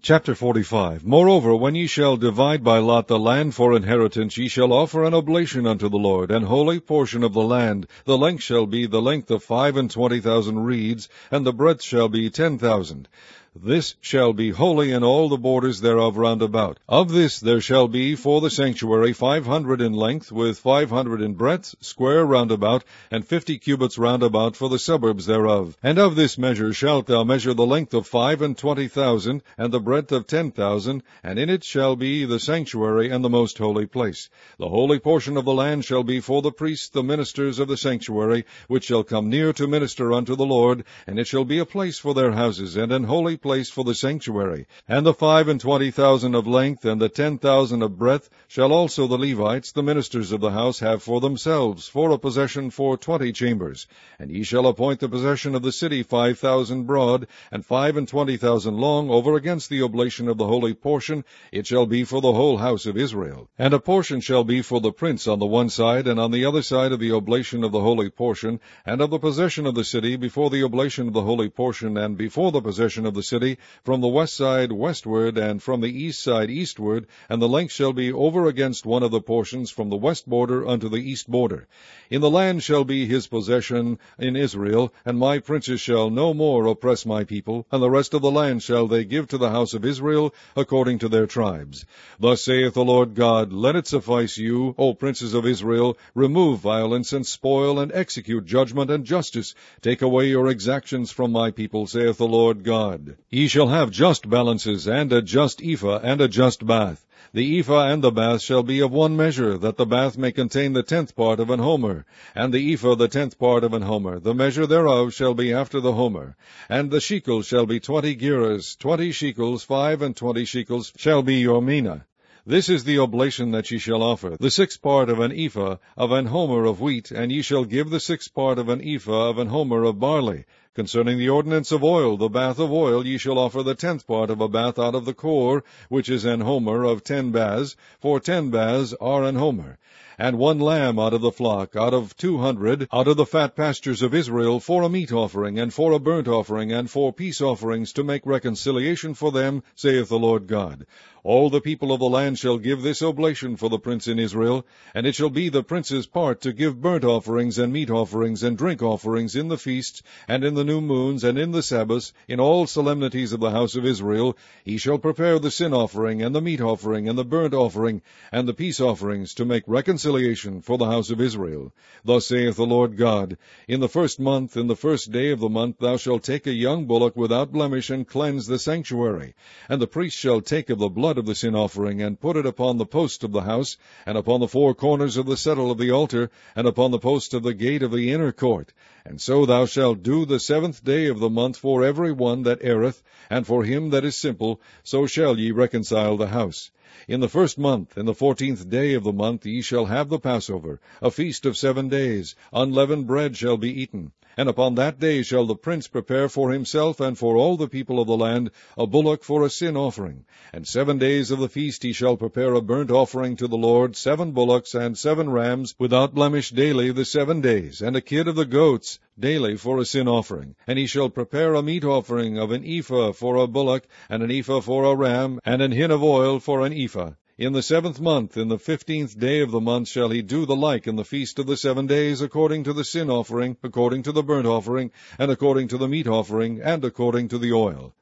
Chapter 45. Moreover, when ye shall divide by lot the land for inheritance, ye shall offer an oblation unto the Lord, an holy portion of the land. The length shall be the length of 25,000 reeds, and the breadth shall be 10,000. This shall be holy in all the borders thereof round about. Of this there shall be for the sanctuary 500 in length, with 500 in breadth, square round about, and 50 cubits round about for the suburbs thereof. And of this measure shalt thou measure the length of 25,000, and the breadth of 10,000, and in it shall be the sanctuary and the most holy place. The holy portion of the land shall be for the priests, the ministers of the sanctuary, which shall come near to minister unto the Lord, and it shall be a place for their houses, and an holy place for the sanctuary. And the 25,000 of length, and the 10,000 of breadth, shall also the Levites, the ministers of the house, have for themselves, for a possession for 20 chambers. And ye shall appoint the possession of the city 5,000 broad, and 25,000 long, over against the oblation of the holy portion. It shall be for the whole house of Israel. And a portion shall be for the prince on the one side, and on the other side of the oblation of the holy portion, and of the possession of the city, before the oblation of the holy portion, and before the possession of the city, from the west side westward, and from the east side eastward, and the length shall be over against one of the portions, from the west border unto the east border. In the land shall be his possession in Israel, and my princes shall no more oppress my people, and the rest of the land shall they give to the house of Israel, according to their tribes. Thus saith the Lord God, Let it suffice you, O princes of Israel, remove violence and spoil, and execute judgment and justice. Take away your exactions from my people, saith the Lord God. Ye shall have just balances, and a just ephah, and a just bath. The ephah and the bath shall be of one measure, that the bath may contain the 10th part of an homer, and the ephah the 10th part of an homer. The measure thereof shall be after the homer. And the shekels shall be 20 gerahs, 20 shekels, 25 shekels shall be your mina. This is the oblation that ye shall offer, the 6th part of an ephah of an homer of wheat, and ye shall give the 6th part of an ephah of an homer of barley. Concerning the ordinance of oil, the bath of oil, ye shall offer the 10th part of a bath out of the core, which is an homer of 10 baths, for 10 baths are an homer. And 1 lamb out of the flock, out of 200, out of the fat pastures of Israel, for a meat offering, and for a burnt offering, and for peace offerings, to make reconciliation for them, saith the Lord God. All the people of the land shall give this oblation for the prince in Israel, and it shall be the prince's part to give burnt offerings, and meat offerings, and drink offerings in the feasts, and in the new moons, and in the Sabbaths, in all solemnities of the house of Israel. He shall prepare the sin offering, and the meat offering, and the burnt offering, and the peace offerings, to make reconciliation for the house of Israel. Thus saith the Lord God, In the 1st month, in the 1st day of the month, thou shalt take a young bullock without blemish, and cleanse the sanctuary. And the priest shall take of the blood of the sin offering, and put it upon the post of the house, and upon the 4 corners of the settle of the altar, and upon the post of the gate of the inner court. And so thou shalt do the 7th day of the month for every one that erreth, and for him that is simple, so shall ye reconcile the house. In the 1st month, in the 14th day of the month, ye shall have the Passover, a feast of 7 days. Unleavened bread shall be eaten. And upon that day shall the prince prepare for himself and for all the people of the land a bullock for a sin offering. And 7 days of the feast he shall prepare a burnt offering to the Lord, 7 bullocks and 7 rams, without blemish daily the 7 days, and a kid of the goats daily for a sin offering. And he shall prepare a meat offering of an ephah for a bullock, and an ephah for a ram, and an hin of oil for an ephah. In the 7th month, in the 15th day of the month, shall he do the like in the feast of the 7 days, according to the sin offering, according to the burnt offering, and according to the meat offering, and according to the oil.